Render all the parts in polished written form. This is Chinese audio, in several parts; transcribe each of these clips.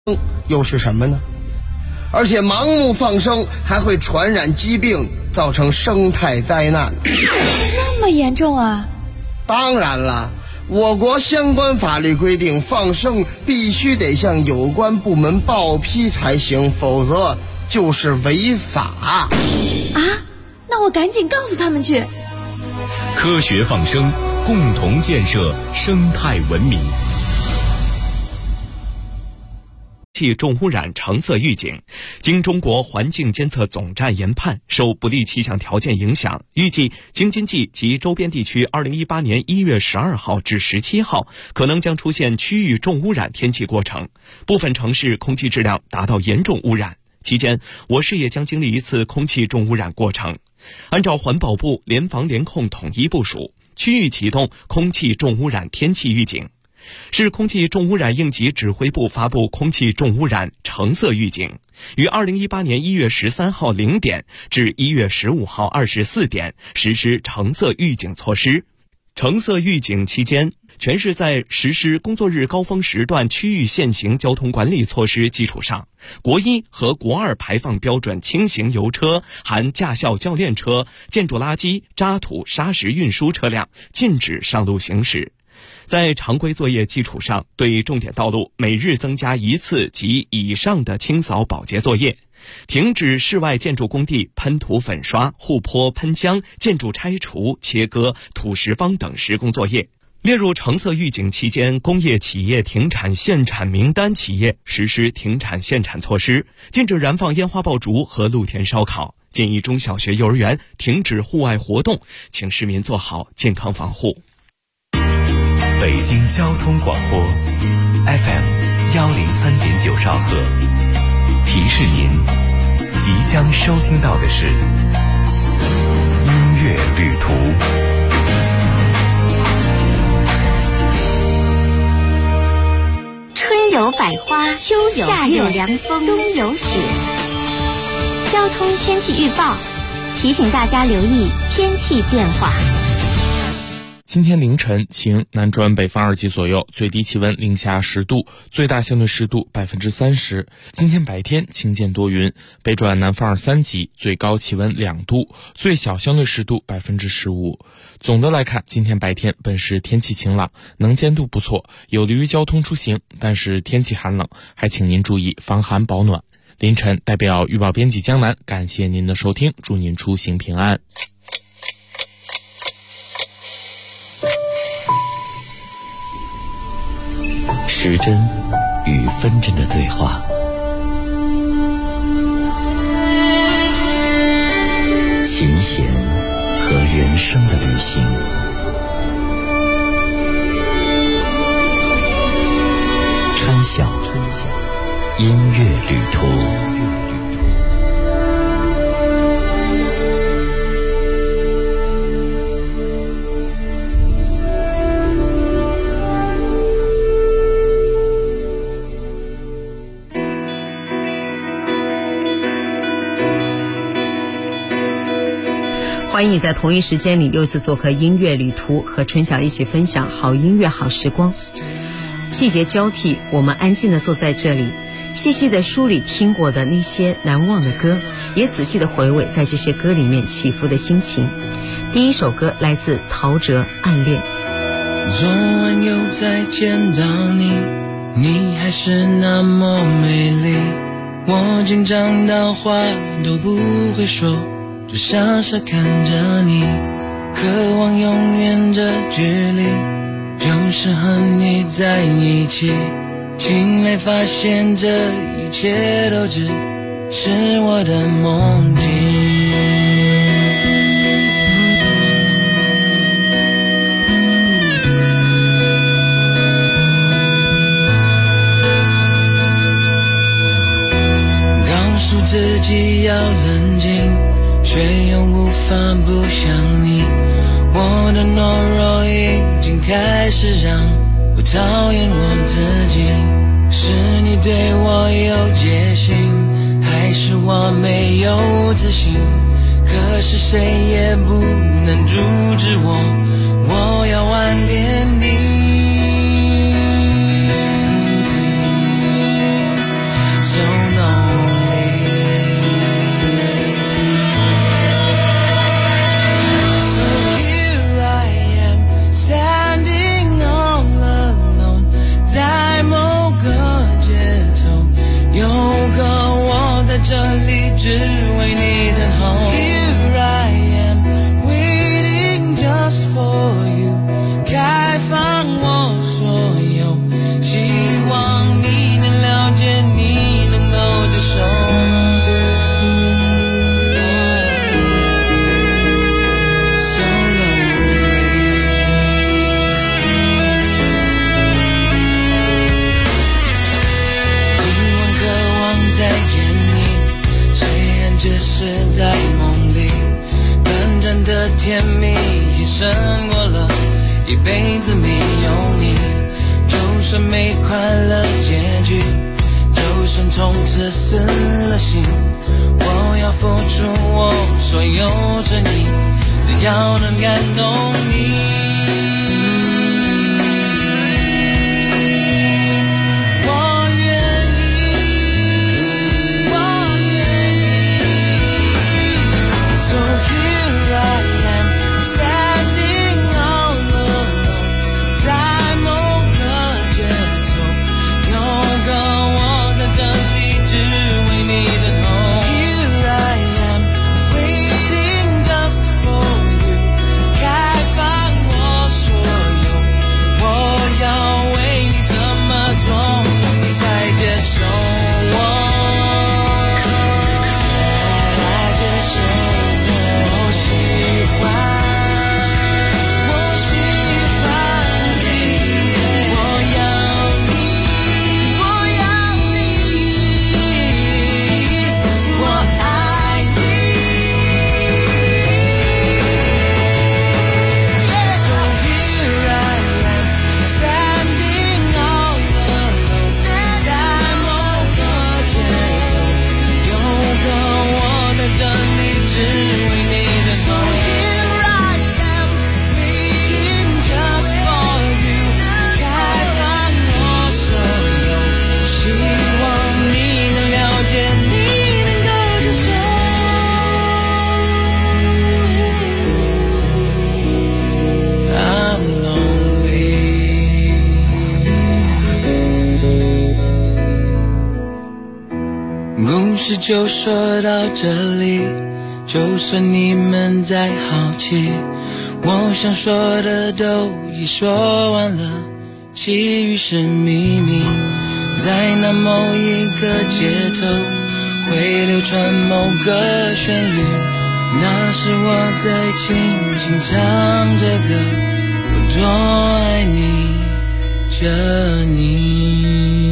又是什么呢？而且盲目放生还会传染疾病，造成生态灾难。 这么严重啊？ 当然了，我国相关法律规定，放生必须得向有关部门报批才行，否则就是违法。 啊？那我赶紧告诉他们去。 科学放生，共同建设生态文明。 气重污染橙色预警，经中国环境监测总站研判，受不利气象条件影响，预计京津冀及周边地区2018年1月12号至17号可能将出现区域重污染天气过程，部分城市空气质量达到严重污染。期间，我市也将经历一次空气重污染过程。按照环保部联防联控统一部署，区域启动空气重污染天气预警。市空气重污染应急指挥部发布空气重污染橙色预警，于2018年1月13号0点至1月15号24点实施橙色预警措施。橙色预警期间，全市在实施工作日高峰时段区域限行交通管理措施基础上，国1和国2排放标准轻型油车含驾校教练车、建筑垃圾、渣土、砂石运输车辆禁止上路行驶。在常规作业基础上，对重点道路每日增加1次及以上的清扫保洁作业，停止室外建筑工地喷涂粉刷、护坡喷浆、建筑拆除、切割、土石方等施工作业。列入橙色预警期间工业企业停产限产名单企业实施停产限产措施，禁止燃放烟花爆竹和露天烧烤，建议中小学、幼儿园停止户外活动，请市民做好健康防护。 北京交通广播 FM 103.9兆赫，提示您即将收听到的是音乐旅途。 春有百花，秋有夏有凉风，冬有雪。交通天气预报提醒大家留意天气变化。 今天凌晨晴，南转北方2级左右，最低气温零下10度，最大相对湿度30%。今天白天晴间多云，北转南方3级，最高气温2度，最小相对湿度15%。总的来看，今天白天本市天气晴朗，能见度不错，有利于交通出行，但是天气寒冷，还请您注意防寒保暖。凌晨代表预报编辑江南，感谢您的收听，祝您出行平安。 时针与分针的对话，琴弦和人生的旅行，春晓音乐旅途。 欢迎你在同一时间里又一次做客音乐旅途，和春晓一起分享好音乐好时光。季节交替，我们安静地坐在这里，细细地梳理听过的那些难忘的歌，也仔细地回味在这些歌里面起伏的心情。第一首歌来自陶喆《暗恋》。 昨晚又再见到你，你还是那么美丽，我紧张到话都不会说，只傻傻看着你，渴望永远的距离，就是和你在一起。醒来发现这一切都只是我的梦境。告诉自己要冷静，却又无法不想你，我的懦弱已经开始让我讨厌我自己。是你对我有戒心，还是我没有自信？可是谁也不能阻止我要挽恋你。 为你等候。Here I am waiting just for you， 开放我所有，希望你能了解，你能够接受。在梦里短暂的甜蜜也胜过了一辈子没有你，就算没快乐结局，就算从此死了心，我要付出我所有诚意，只要能感动你。就说到这里，就算你们再好奇，我想说的都已说完了，其余是秘密。在那某一个街头会流传某个旋律，那是我在轻轻唱着歌，我多爱你着你。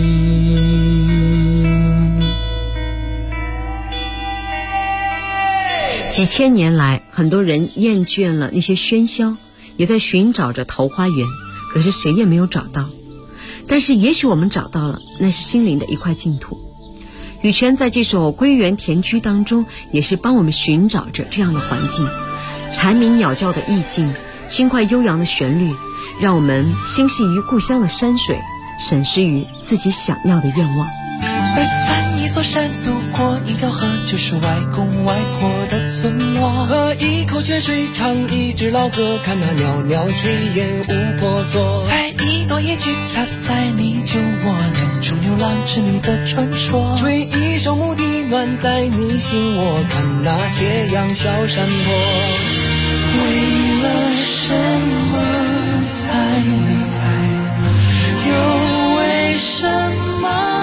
几千年来，很多人厌倦了那些喧嚣，也在寻找着桃花源，可是谁也没有找到。但是也许我们找到了，那是心灵的一块净土。羽泉在这首《归园田居》当中，也是帮我们寻找着这样的环境，蝉鸣鸟叫的意境，轻快悠扬的旋律，让我们心系于故乡的山水，审视于自己想要的愿望。 再翻一座山，渡过一条河，就是外公外婆的村落。喝一口泉水，唱一支老歌，看那袅袅炊烟无婆娑。采一朵野菊，插在你酒窝，酿出牛郎织女的传说。追一首牧笛，暖在你心窝，看那斜阳小山坡。为了什么才离开？又为什么？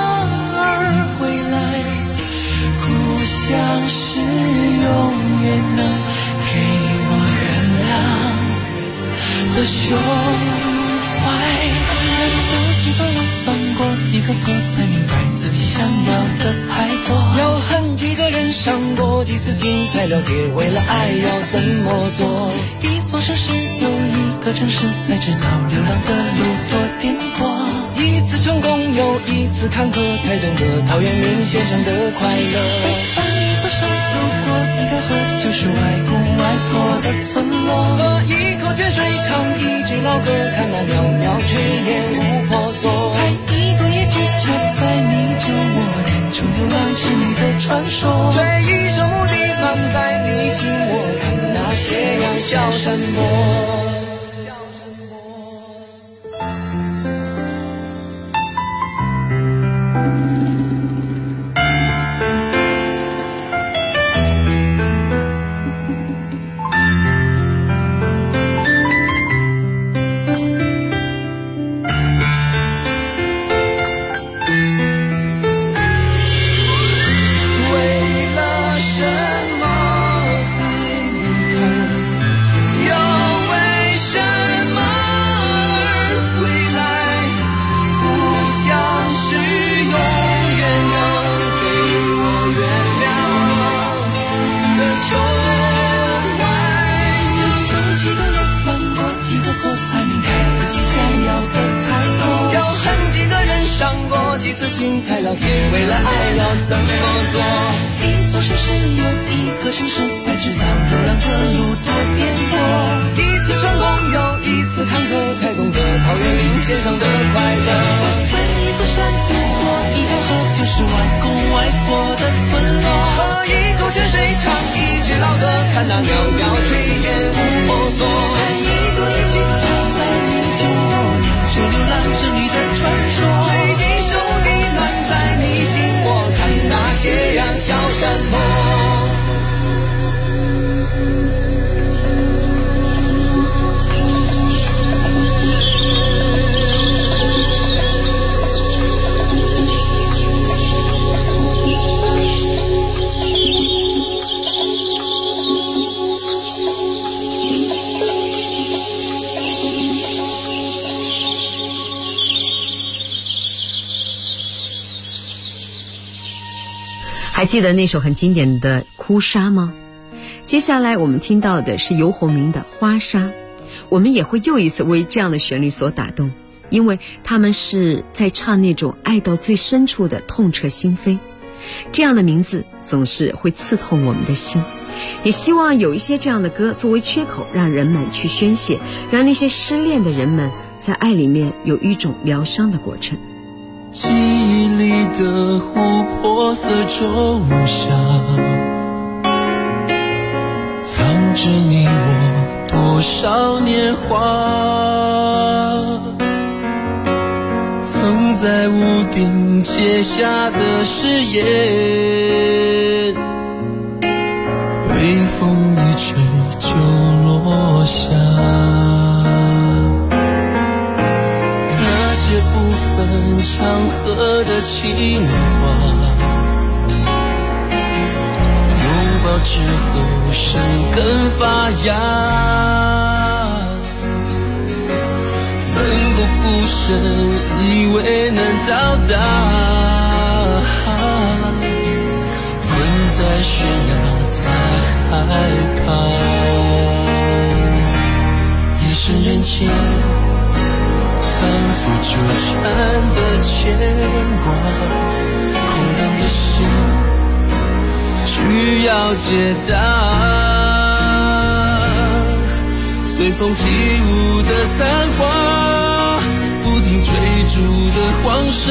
像是永远能给我原谅的胸怀，人走几个路，犯过几个错，才明白自己想要的太多。要恨几个人，伤过几次心，才了解为了爱要怎么做。一座城市又一个城市，才知道流浪的路多颠簸。一次成功又一次坎坷，才懂得陶渊明先生的快乐。再翻一座山，路过一条河，就是外公外婆的村落。喝一口泉水，唱一支老歌，看那袅袅炊烟无婆娑。采一朵野菊，插在你酒窝，念出牛郎织女的传说。追一首牧笛，满在你心窝，看那斜阳小山坡。 才了解为了爱要怎么做。一座城市有一个城市，才知道流浪的路多颠簸。一次成功又一次坎坷，才懂得桃源岭线上的快乐。分一座山渡过一条河，就是外公外婆的村落。喝一口泉水，唱一支老歌，看那袅袅炊烟无婆娑。采一朵野菊，插在你的酒窝，听出流浪之旅的传说。吹笛手的暖在你心窝，看那斜阳小山坡。 还记得那首很经典的《哭砂》吗？接下来我们听到的是游鸿明的《花砂》，我们也会又一次为这样的旋律所打动，因为他们是在唱那种爱到最深处的痛彻心扉。这样的名字总是会刺痛我们的心，也希望有一些这样的歌作为缺口，让人们去宣泄，让那些失恋的人们在爱里面有一种疗伤的过程。 记忆里的琥珀色仲夏，藏着你我多少年华，曾在屋顶结下的誓言，被风一吹就落下。长河的情话，拥抱之后生根发芽，奋不顾身以为能到达，困在悬崖才害怕。夜深人静反复纠缠的牵挂，空荡的心需要解答。随风起舞的残花，不停追逐的黄沙，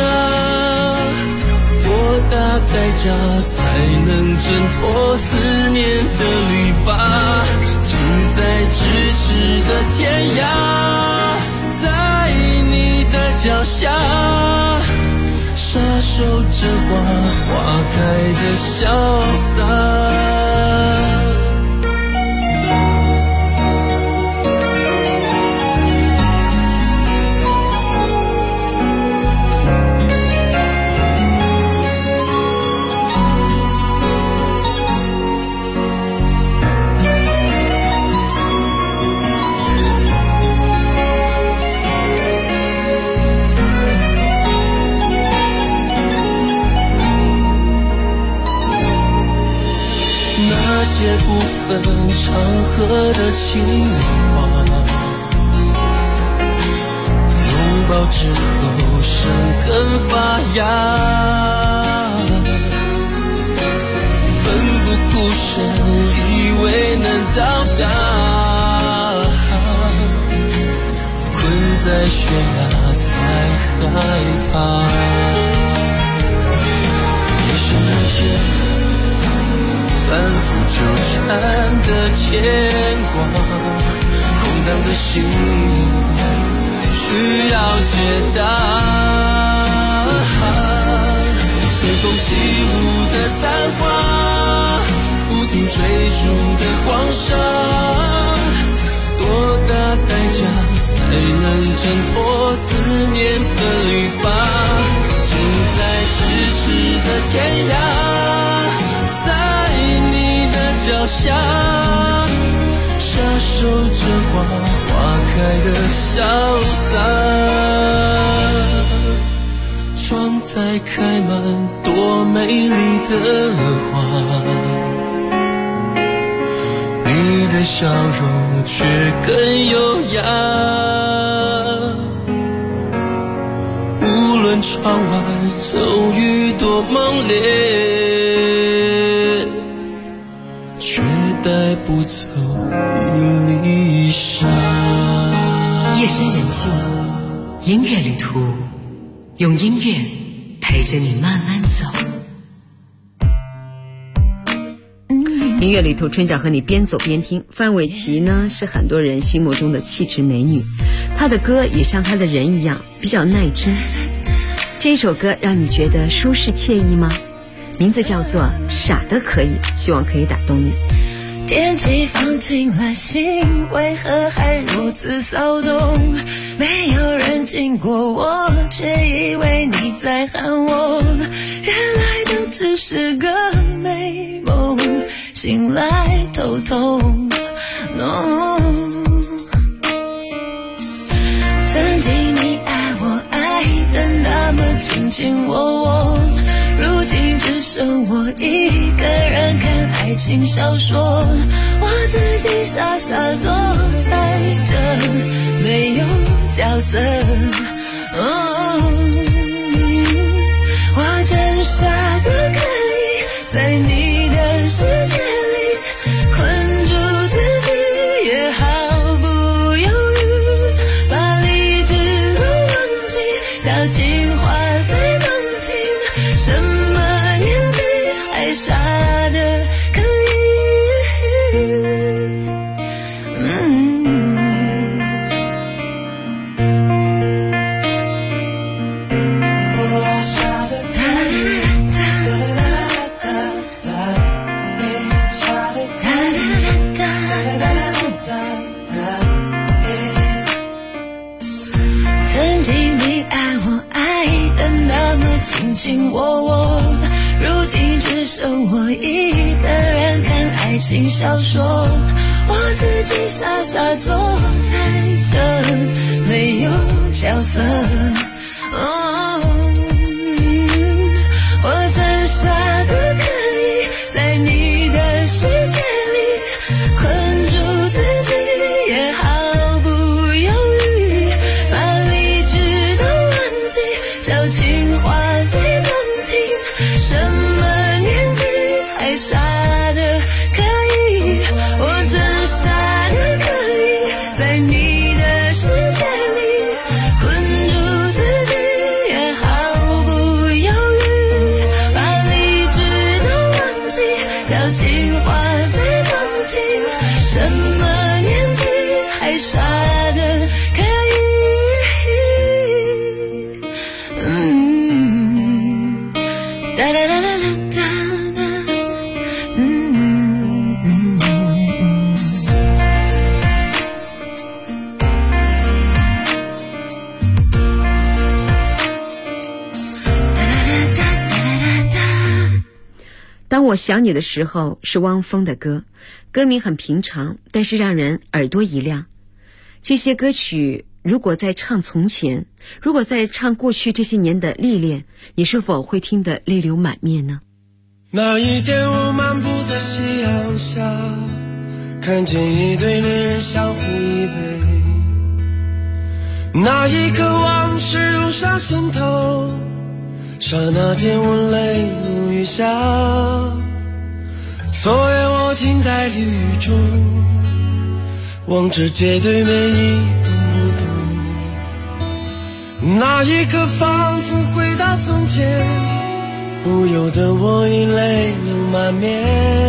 多大代价才能挣脱思念的篱笆？近在咫尺的天涯，在你的脚下，傻守着花开的潇洒。那些不分场合的情话，拥抱之后生根发芽，奋不顾身以为能到达，困在悬崖才害怕。夜深人静反复纠缠的牵挂，空荡的心需要解答。随风起舞的残花，不停追逐的黄沙，多大代价才能挣脱思念的篱笆？近在咫尺的天涯，脚下，傻守着花开的潇洒。窗台开满多美丽的花，你的笑容却更优雅。无论看窗外骤雨多猛烈，却带不走一粒沙。 夜深人静，音乐旅途，用音乐陪着你慢慢走。音乐旅途，春晓和你边走边听。范玮琪呢，是很多人心目中的气质美女，她的歌也像她的人一样比较耐听。这首歌让你觉得舒适惬意吗？名字叫做《傻得可以》，希望可以打动你。 天气放晴了，心为何还如此骚动？没有人经过我，却以为你在喊我。原来都只是个美梦，醒来头痛。No， 曾经你爱我爱得那么卿卿我我，如今只剩我一个人看爱情小说，我自己傻傻坐在这，没有角色。我真傻得可以在你的世界里困住自己，也毫不犹豫把理智都忘记，小情话最动听，什么年纪还傻得可以。卿卿我我，如今只剩我一个人看爱情小说，我自己傻傻坐在这，没有角色。我真傻得可以在你的世界里困住自己，也毫不犹豫把理智都忘记，小情话最动听，什么年纪还傻得可以，我真傻得可以在你的世界里困住自己，也毫不犹豫把理智都忘记，小情话最动听，什么年纪还傻得可以。哒哒哒哒哒哒， 当我想你的时候是汪峰的歌，歌名很平常，但是让人耳朵一亮。这些歌曲如果在唱从前，如果在唱过去这些年的历练，你是否会听得泪流满面呢？ 那一天我漫步在夕阳下，看见一对恋人相互依偎，那一刻往事涌上心头，刹那间我泪如雨下。昨夜我静在绿雨中，望着街对面一动不动，那一刻仿佛回到从前，不由得我已泪流满面。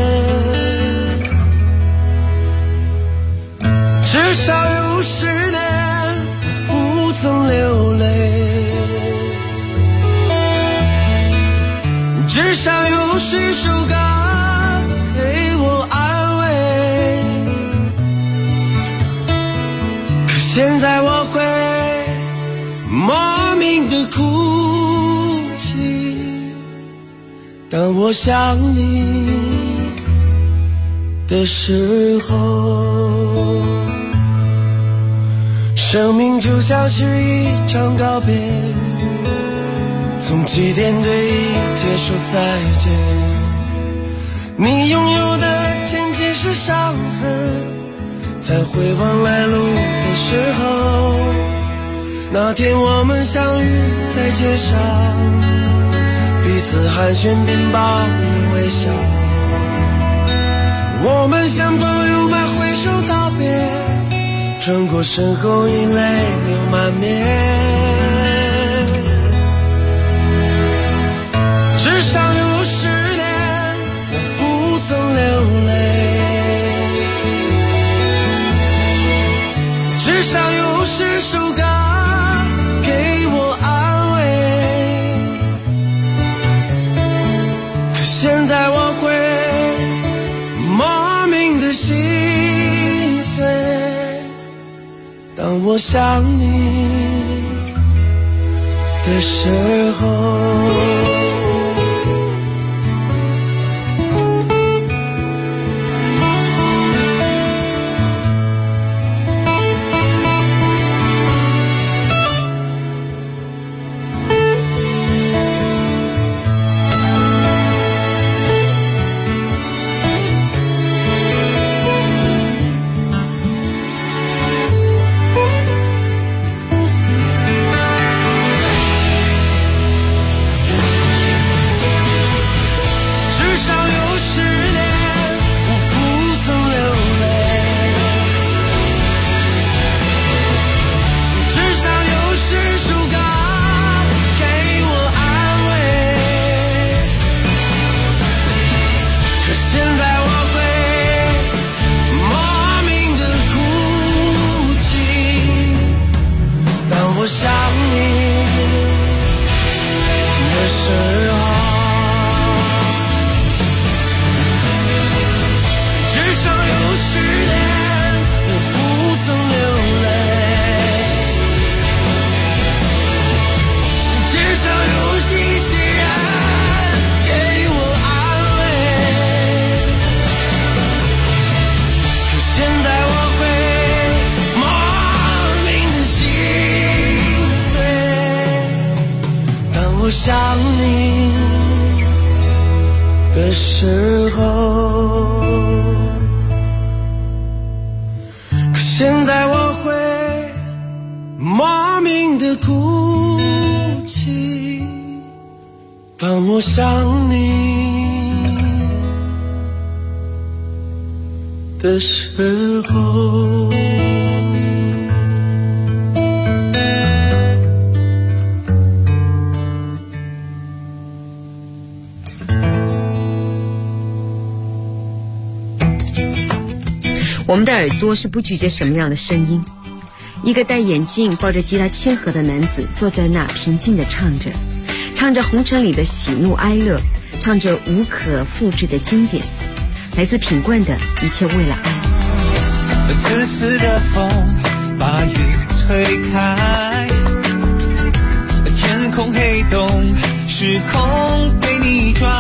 至少有10年不曾流泪，至少有10首歌给我安慰，可现在我会莫名的哭泣，当我想你的时候。生命就像是一场告别，从起点对一切说再见。你拥有的仅仅是伤痕，在回望来路的时候， 那天我们相遇在街上，彼此寒暄并报以微笑，我们像朋友般挥手道别，转过身后已泪流满面。至少有10年我不曾流泪，至少有10首歌给我安慰，可现在我会莫名的心碎，当我想你的时候。想你的时候，可现在我会莫名的哭泣，当我想你的时候。 我们的耳朵是不拒绝什么样的声音？一个戴眼镜抱着吉他谦和的男子坐在那平静地唱着，唱着红尘里的喜怒哀乐，唱着无可复制的经典，来自品冠的一切为了爱。 自私的风把雨推开，天空黑洞，时空被逆转，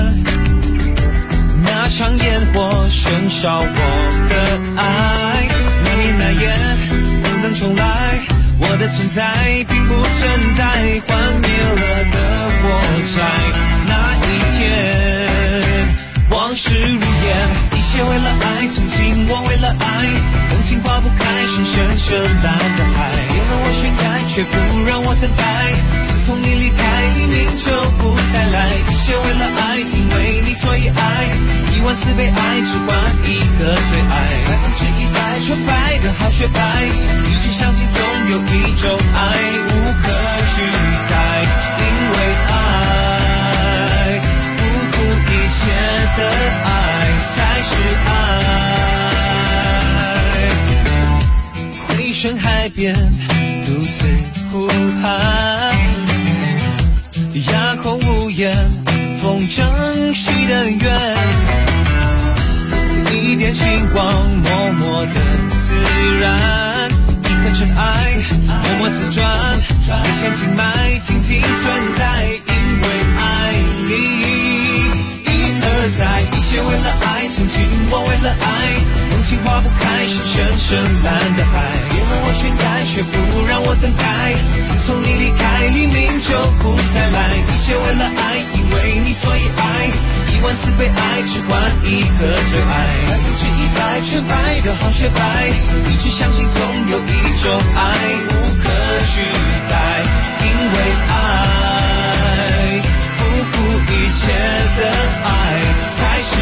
那场烟火焚烧我的爱，那年那夜不能重来，我的存在并不存在，幻灭了的火柴，那一天往事如烟，一切为了爱，曾经我为了爱，动情化不开，深深深蓝的海，别让我宣开，却不让我等待，自从你离开，黎明就不再来，一切为了爱，因为你所以爱，10000次被爱，只换一个最爱，100%纯白的好雪白，一直相信总有一种爱无可取代，因为爱不顾一切的爱才是爱，回旋海边独自呼喊，哑口无言，风筝许的愿，一点星光默默的自然，一颗尘埃默默自转，一线静脉静静存在，因为爱你一而再，一切为了爱，曾经我为了爱，动情化不开，深深深蓝的海，别让我宣开，却不让我等待，自从你离开，黎明就不再来，一切为了爱，因为你所以爱，10000次被被爱只换一个最爱，100%全白的好雪白，一直相信总有一种爱无可取代，因为爱不顾一切的爱才是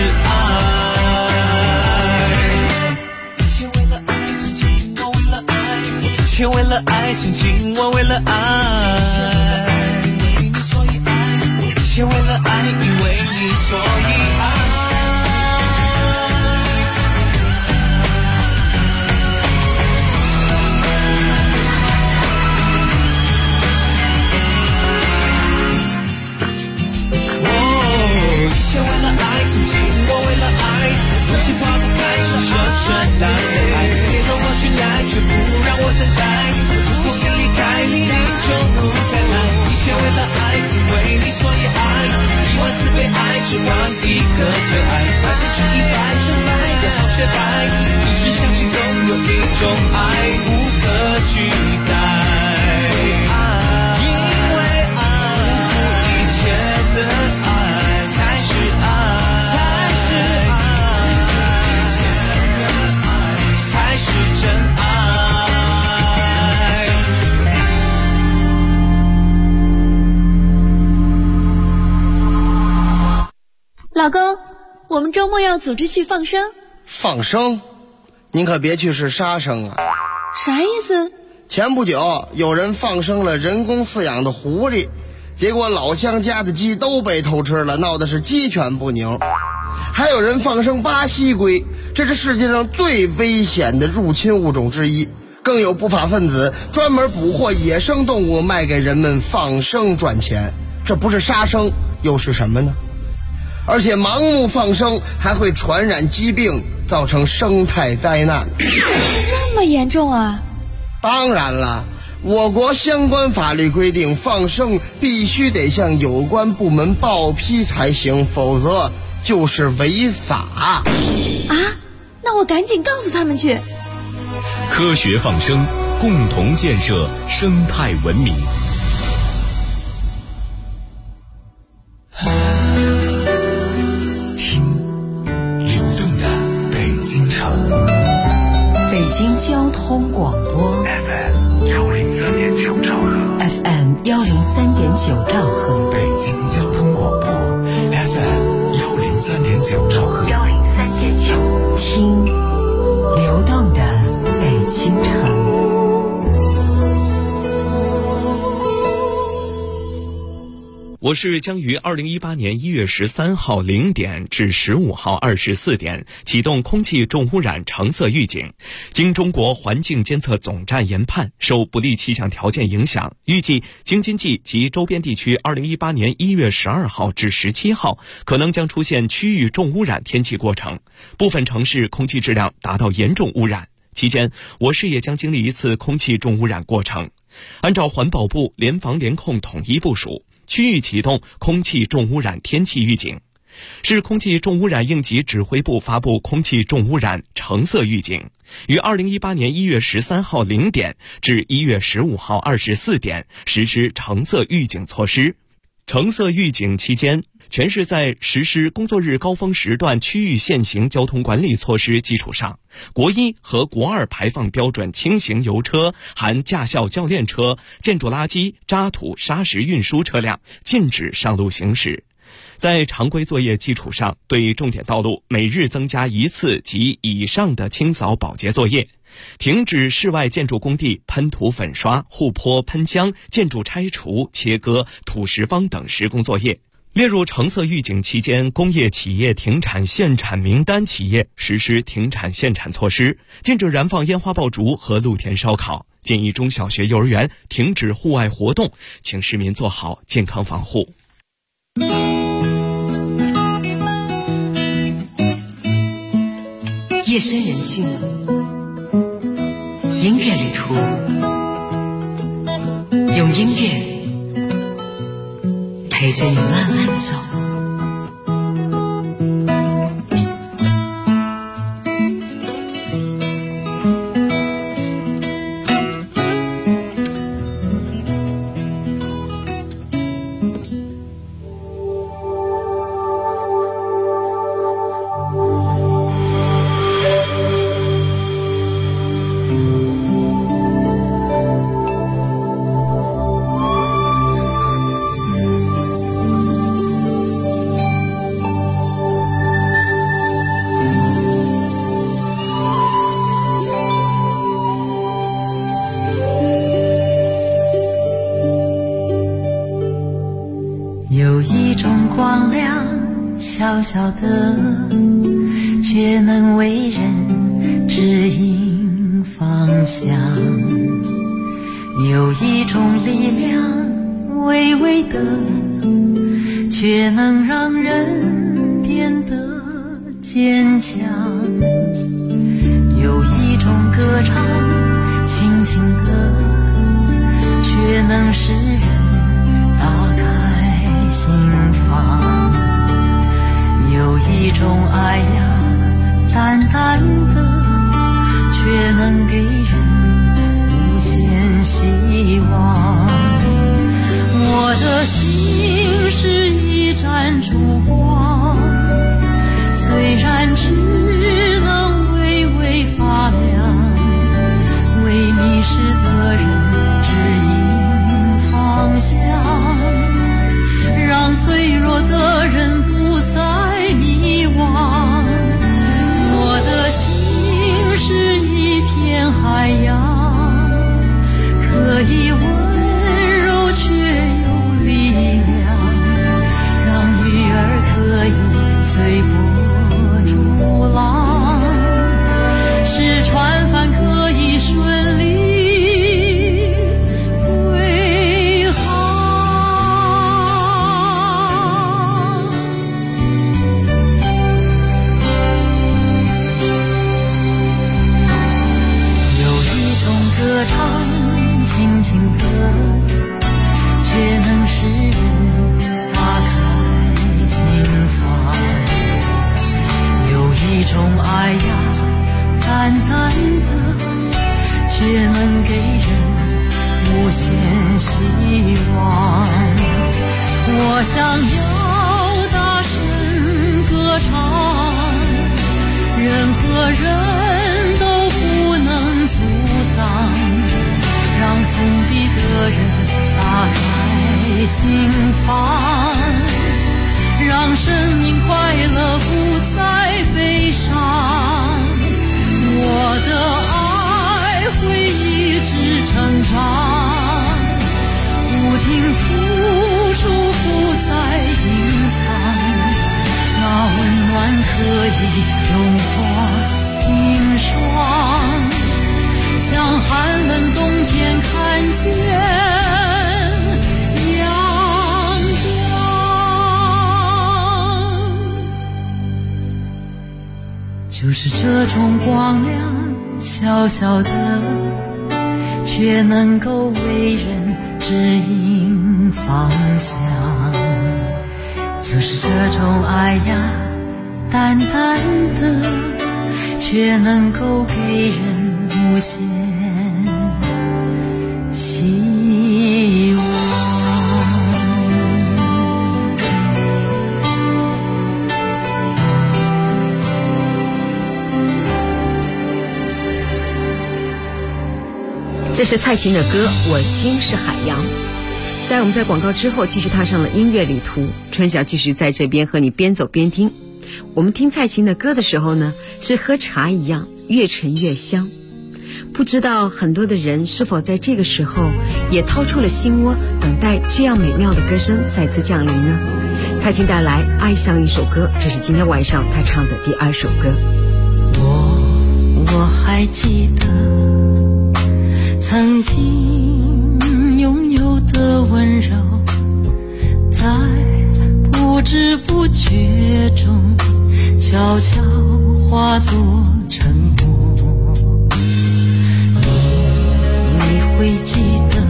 爱。以前为了爱曾经我为了爱，以前为了爱曾经我为了爱，以前为了爱因为你所以爱。以前为了爱曾经我为了爱总是抛不开双手承担的爱，别让我寻来却不让我等待，从心里开离你就不再来。以前为了爱因为你所以爱，10000次被爱只换一个最爱，100%纯白的好雪白，一直相信总有一种爱无可取代，因为爱不顾一切的爱才是爱，才是爱，才是真爱。 老公，我们周末要组织去放生。 放生？您可别去是杀生啊！ 啥意思？ 前不久有人放生了人工饲养的狐狸，结果老乡家的鸡都被偷吃了，闹的是鸡犬不宁。还有人放生巴西龟，这是世界上最危险的入侵物种之一。更有不法分子专门捕获野生动物卖给人们放生赚钱，这不是杀生又是什么呢？而且盲目放生还会传染疾病，造成生态灾难。 这么严重啊？ 当然了，我国相关法律规定，放生必须得向有关部门报批才行，否则就是违法。 啊？那我赶紧告诉他们去。 科学放生，共同建设生态文明。 北京交通广播 FM 103.9兆赫 FM 103.9兆赫， 北京交通广播 FM 103.9兆赫 103.9，听流动的北京城。 我是将于2018年1月13号0点至15号24点启动空气重污染橙色预警，经中国环境监测总站研判，受不利气象条件影响，预计京津冀及周边地区2018年1月12号至17号可能将出现区域重污染天气过程，部分城市空气质量达到严重污染。期间，我市也将经历一次空气重污染过程。按照环保部联防联控统一部署，区域启动空气重污染天气预警，市空气重污染应急指挥部发布空气重污染橙色预警，于2018年1月13号0点至1月15号24点实施橙色预警措施。橙色预警期间，全市在实施工作日高峰时段区域限行交通管理措施基础上，国1和国2排放标准轻型油车含驾校教练车、建筑垃圾、渣土、砂石运输车辆禁止上路行驶。在常规作业基础上，对重点道路每日增加1次及以上的清扫保洁作业，停止室外建筑工地喷涂粉刷、护坡喷浆、建筑拆除、切割、土石方等施工作业。列入橙色预警期间工业企业停产限产名单企业实施停产限产措施，禁止燃放烟花爆竹和露天烧烤，建议中小学幼儿园停止户外活动，请市民做好健康防护。 夜深人静了，音乐旅途，用音乐陪着你慢慢走。 小小的，却能为人指引方向。有一种力量，微微的，却能让人变得坚强。有一种歌唱，轻轻的，却能使人打开心房。有一种爱呀，淡淡的，却能给人无限希望。我的心是一盏烛光，虽然只能微微发亮，为迷失的人指引方向，让脆弱的人不再迷惘。我的心是一片海洋，可以温柔却有力量，让鱼儿可以随波逐浪，使船帆可以顺利归航。有一种歌唱，轻轻的，却能使人打开心房。有一种爱呀，淡淡的，却能给人无限希望。我想要大声歌唱，任何人都不能阻挡，让封闭的人打开心房，让生命快乐不再悲伤。我的爱会一直成长，不停付出，不再隐藏，那温暖可以融化冰霜，像寒冷冬天看见就是这种光亮，小小的，却能够为人指引方向。就是这种爱呀，淡淡的，却能够给人无限希望。 这是蔡琴的歌《我心是海洋》。在我们在广告之后继续踏上了音乐旅途，春晓继续在这边和你边走边听。我们听蔡琴的歌的时候呢，是喝茶一样，越陈越香。不知道很多的人是否在这个时候也掏出了心窝，等待这样美妙的歌声再次降临呢？蔡琴带来《爱像一首歌》，这是今天晚上她唱的第2首歌。 我还记得曾经拥有的温柔，在不知不觉中悄悄化作沉默。你会记得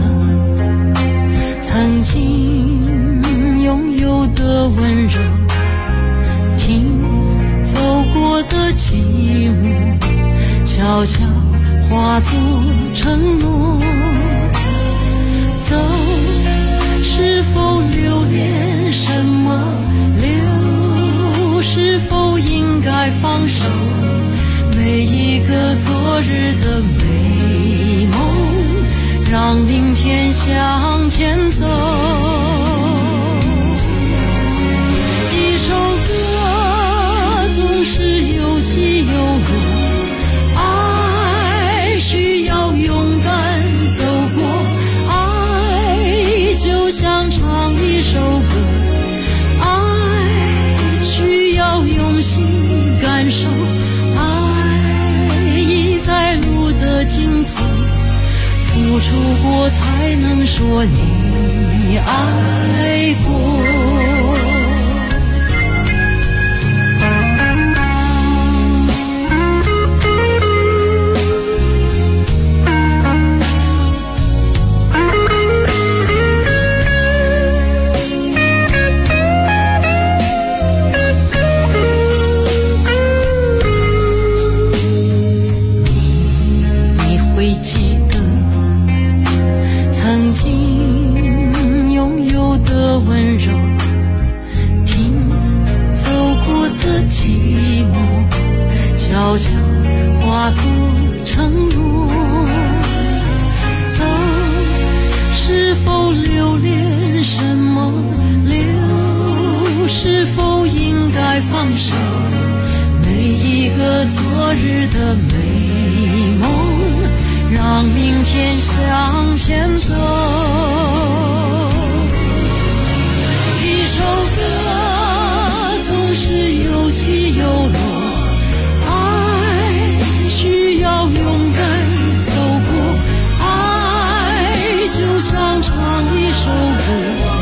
曾经拥有的温柔，听走过的寂寞，悄悄化作承诺。走，是否留恋什么？留，是否应该放手？每一个昨日的美梦，让明天向前走。一首歌总是有起有落，爱需要勇敢走过，爱就像唱一首歌，爱需受，爱已在路的尽头，付出过才能说你爱过。悄悄化作承诺，走，是否留恋什么？留，是否应该放手？每一个昨日的美梦，让明天向前走。一首歌总是有起有落，需要勇敢走过，爱就像唱一首歌，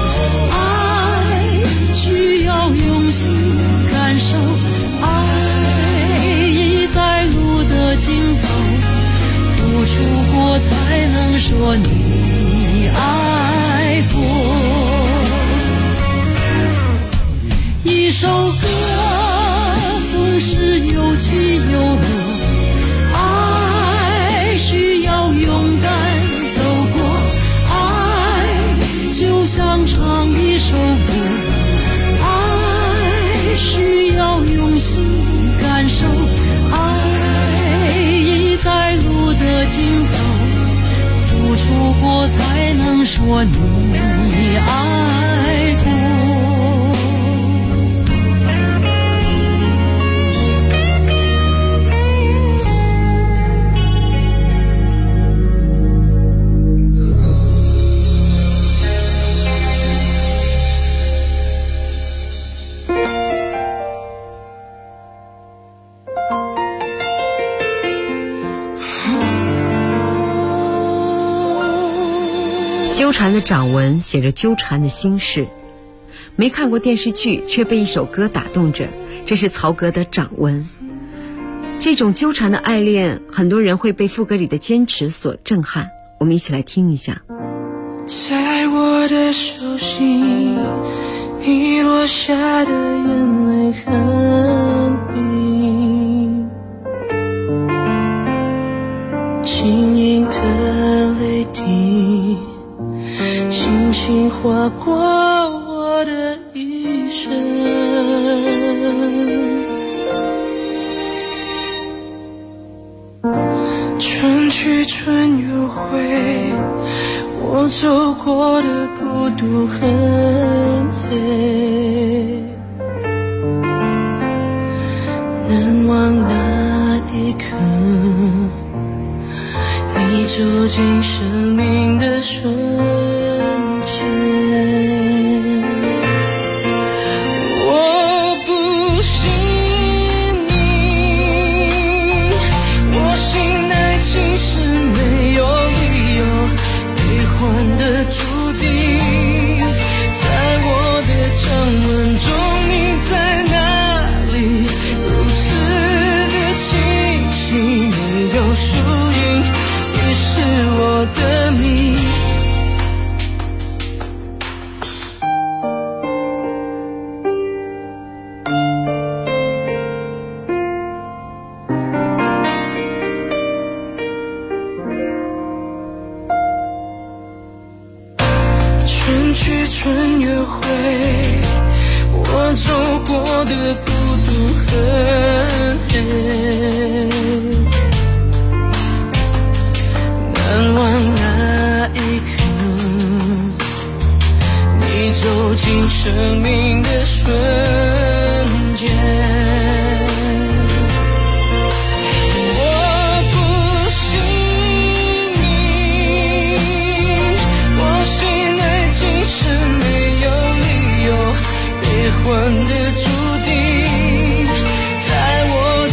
爱需要用心感受，爱已在路的尽头，付出过才能说你爱过。一首歌总是有起有落，需要勇敢走过，爱就像唱一首歌，爱需要用心感受，爱已在路的尽头，付出过才能说你爱过。 纠缠的掌纹写着纠缠的心事，没看过电视剧却被一首歌打动着，这是曹格的掌纹。这种纠缠的爱恋，很多人会被副歌里的坚持所震撼，我们一起来听一下。 在我的手心，你落下的眼泪很冰，轻盈的泪滴轻轻划过我的一生，春去春又回，我走过的孤独很黑，难忘那一刻你走进生命的瞬间。我不信你，我信爱情是没有理由悲欢的注定，在我的掌纹中你在哪里？如此的清晰，没有输赢，你是我的谜。春去春又回，我走过的孤独很黑，难忘那一刻你走进生命的瞬间。悲欢的注定，在我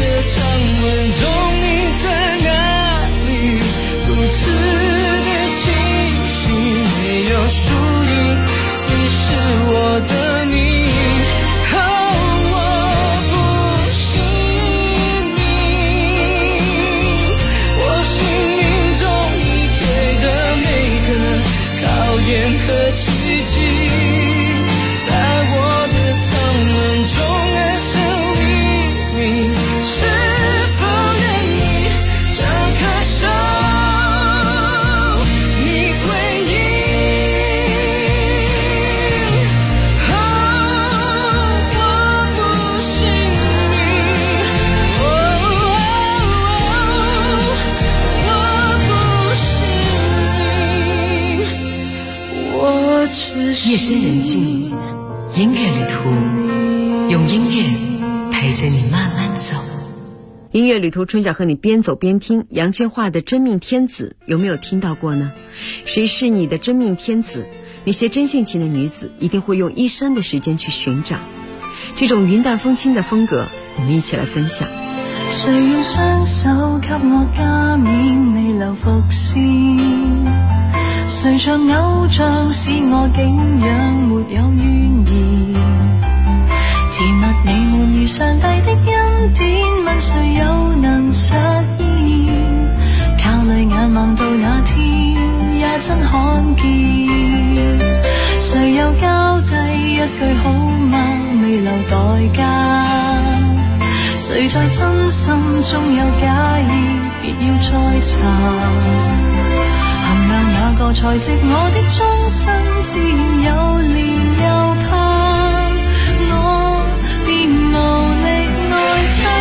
夜深人静，音乐旅途，用音乐陪着你慢慢走。音乐旅途，春晓和你边走边听。杨千嬅的真命天子有没有听到过呢？谁是你的真命天子？那些真性情的女子一定会用一生的时间去寻找。这种云淡风轻的风格，我们一起来分享。 谁用雙手給我加冕未留伏線？誰像偶像使我景仰沒有怨言？甜蜜你們如上帝的恩典，問誰又能實現？靠淚眼望到那天也真看見。誰又交低一句好嗎未留代價？誰在真心中有假意，別要再查。衡量哪個才值我的終身，自然有憐又怕，我便無力愛他。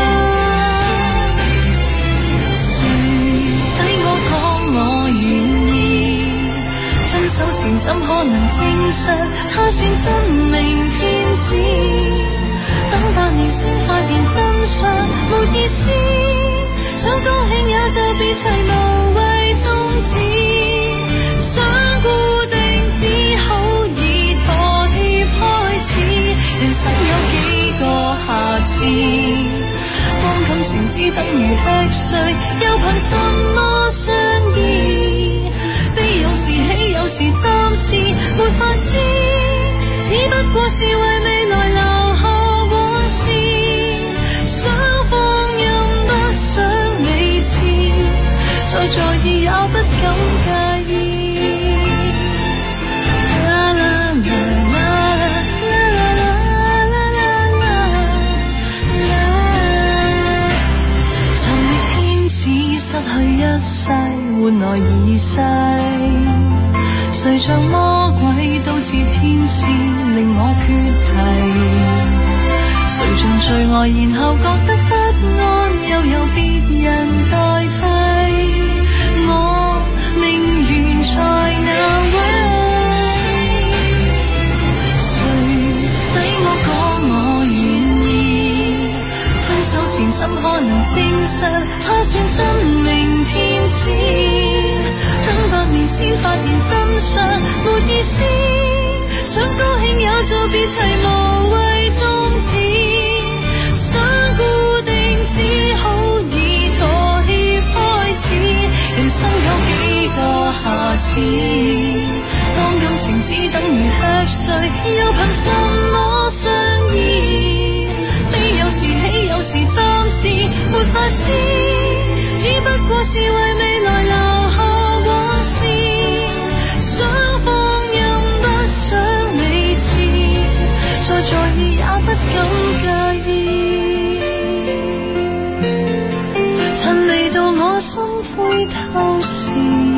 誰抵我講我願意？分手前怎可能證實他算真命天子？等8年先發現真相，沒意思。想高興也就別提無謂終止。想固定只好以妥協開始。人生有幾個下次？當感情只等於吃睡，又憑什麼相依？悲有時喜有時暫時沒法知，只不過是為未來留下。想放任不想理智，再在意也不敢介意。啦啦啦啦啦啦啦啦啦，尋覓天子失去一世，換來二世。誰像魔鬼都似天使，令我缺題。誰像最愛，然後覺得不安，又有別人代替，我寧願在那位。誰抵我講我願意？分手前怎可能證實他算真命天子？等8年先發現真相，沒意思。想高興也就別提無謂終止。想固定只好以妥協開始。人生有幾個下次？當感情只等於吃睡，又憑什麼相依？悲有時喜有時暫時沒法知，只不過是為未來留下往事。想放任不想理智，再在意也不敢介意。曾未到我心灰透時，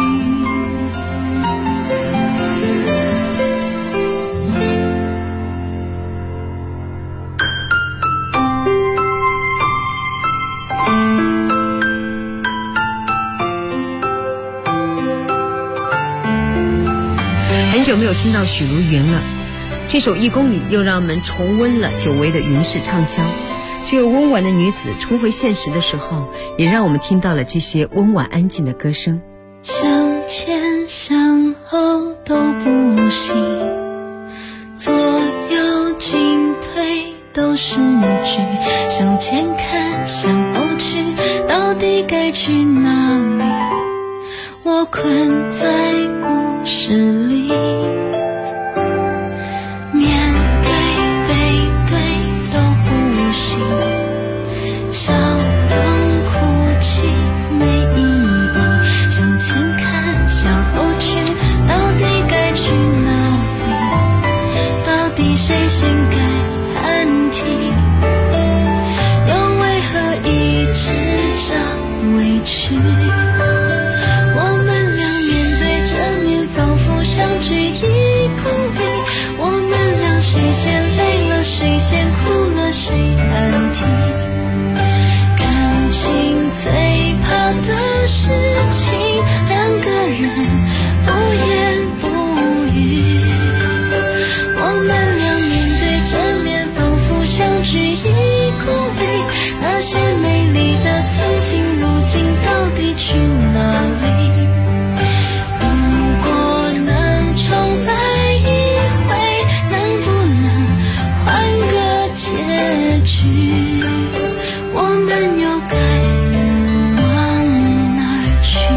很久没有听到许茹芸了，这首《1公里》又让我们重温了久违的云式唱腔。这个温婉的女子重回现实的时候，也让我们听到了这些温婉安静的歌声。 向前向后都不行，左右进退都是局，向前看向后去，到底该去哪里？我困在故事里，面对背对都不行，笑容哭泣没意义，向前看向后去，到底该去哪里？到底谁先该喊停？又为何一直找委屈？我们俩面对着面，仿佛相距1公里。我们俩谁先累了，谁先哭了，谁喊停？感情最怕的事情，2个人不言不语， 1公里，那些美丽的曾经，如今到底去哪里？如果能重来一回，能不能换个结局？我们又该往哪儿去？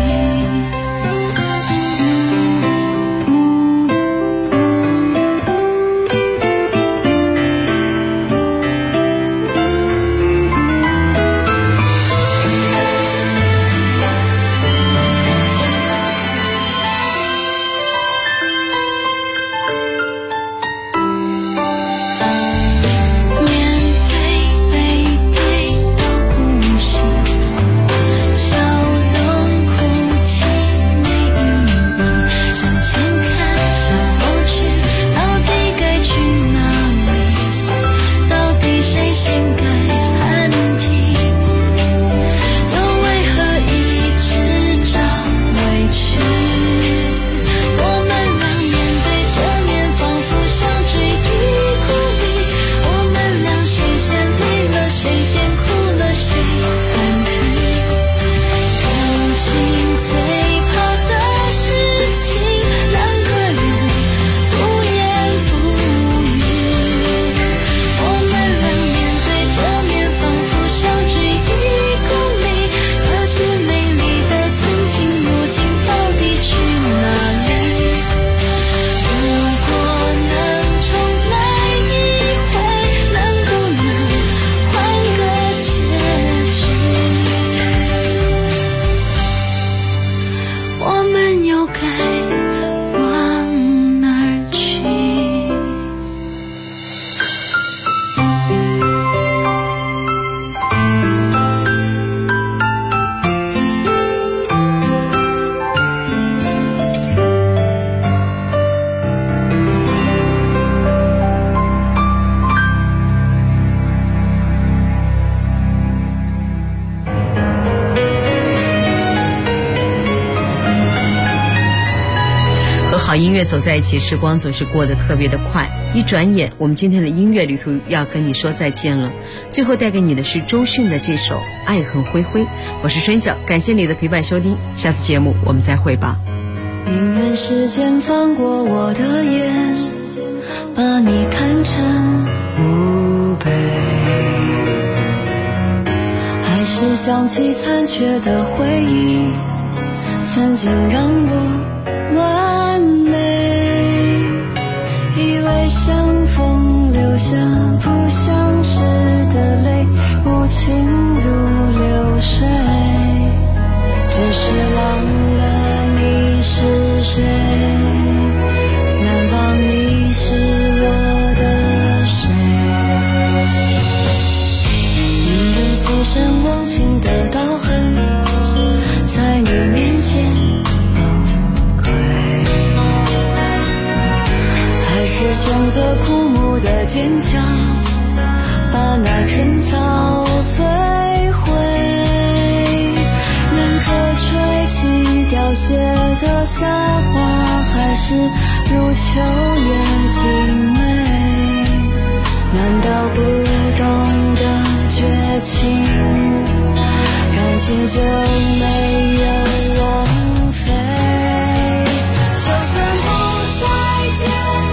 好音乐走在一起，时光总是过得特别的快，一转眼我们今天的音乐旅途要跟你说再见了。最后带给你的是周迅的这首《爱恨灰灰》。我是春晓，感谢你的陪伴收听，下次节目我们再会吧。 宁愿时间翻过我的眼，把你看成墓碑，还是想起残缺的回忆，曾经让我完美，以为相逢留下不相识的泪，无情如流水，只是忘了你是谁，难忘你是我的谁，宁愿牺牲忘情的刀痕，在你面前还是选择枯木的坚强，把那春草摧毁，认可吹起凋谢的夏花，还是如秋叶静美，难道不懂得绝情，感情就没有枉费，就算不再见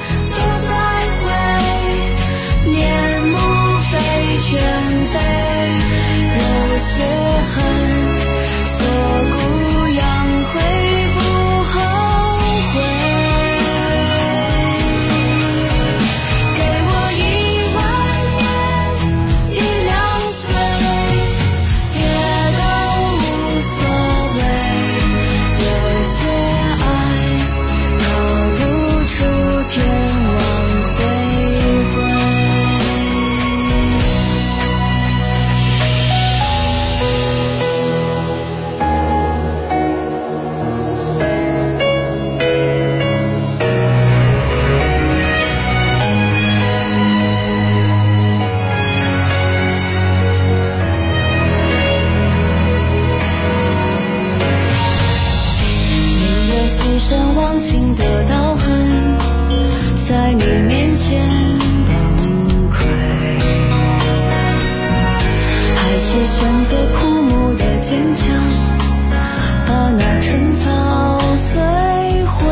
全非有些恨，挫骨扬灰不后悔，给我10000年120岁，也都无所谓，有些爱逃不出天网恢恢。牺牲忘情的刀痕，在你面前崩溃， 是选择枯木的坚强，把那春草摧毁，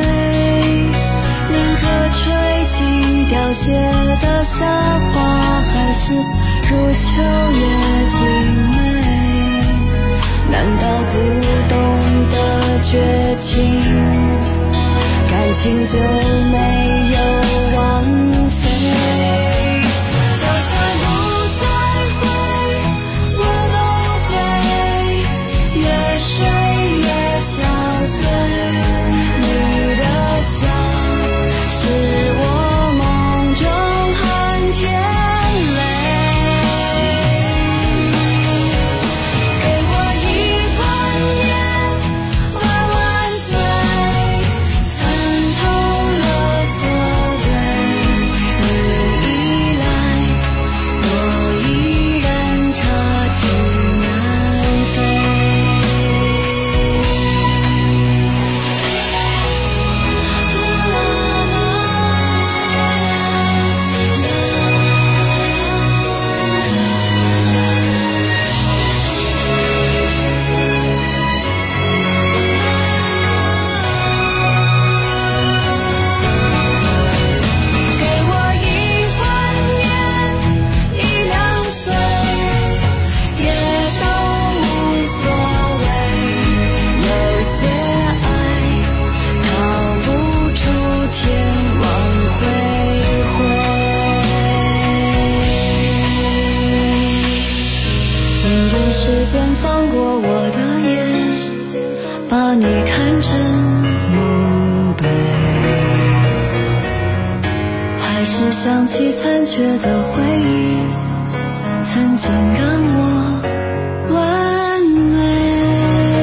宁可吹起凋谢的夏花，还是如秋叶静美？难道不懂得绝情，感情就没有枉费？就算不再回，我都会越睡越憔悴。你的笑是我梦中寒天泪，给我10000年万万岁，参透了错对，你一来，我依然插翅难飞。给我10000年1两岁，也都无所谓。有些爱逃不出天网恢恢。宁愿时间放过我的眼，把你看成墓碑，还是想起残缺的回忆，曾经让我完美。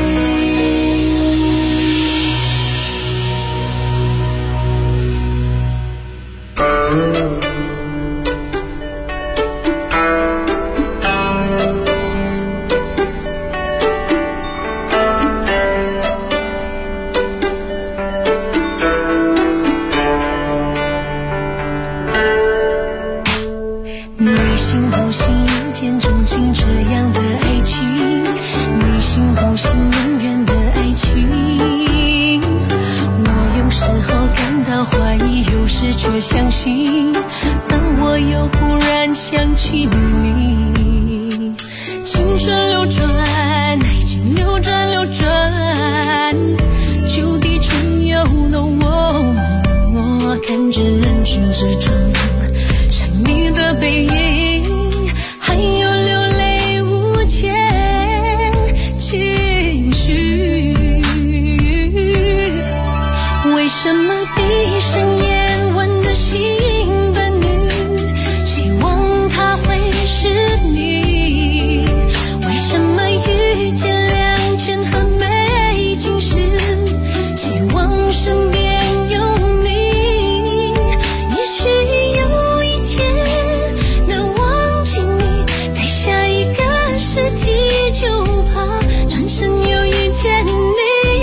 你信不信一见钟情这样的爱情？你信不信永远的爱情？我有时候感到怀疑，有时却相信，但我又忽然想起你。青春流转，爱情流转流转，旧地重游弄我看着人群之中你的背影，还有流泪无间情绪。为什么闭上眼问的心伴侣，希望他会是你？为什么遇见良辰和美景时，希望身边有你？也许有一天能忘记你，在下一个世纪就怕转身又遇见你。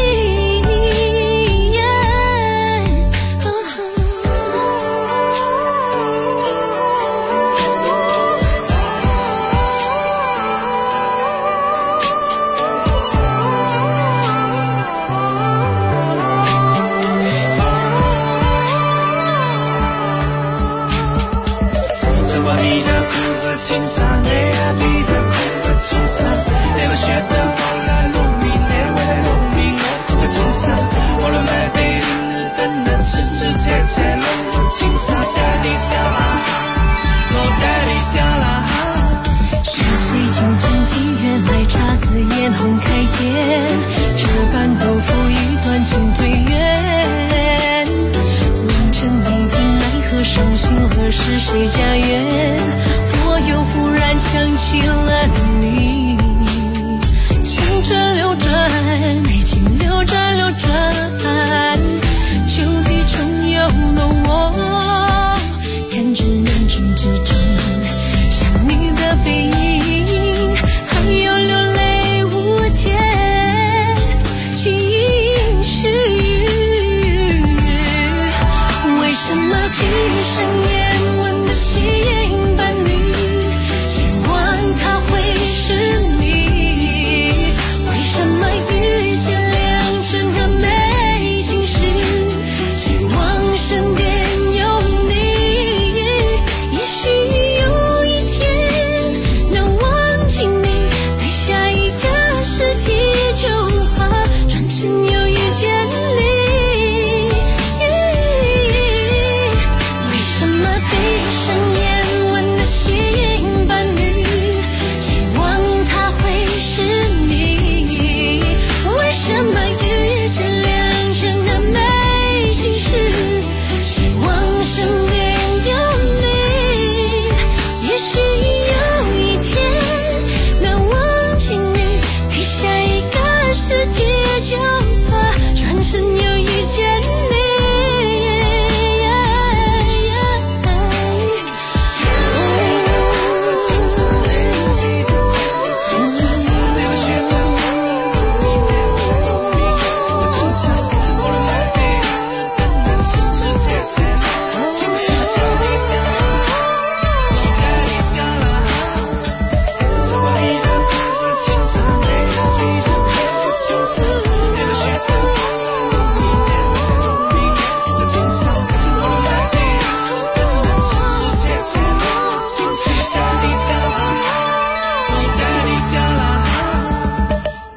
走过你的苦和青山，你也你的苦和青山，那个学的后来农民，那未来农民，我苦和青山，我的买杯日等等，吃吃菜菜，冷冷青山，带你下来，我带你下来。 是谁金针几月来姹紫嫣红开遍，这般豆腐一段进对缘。凌晨已经奈何伤心，何时谁家园？我又忽然想起了你。青春流转，爱情流转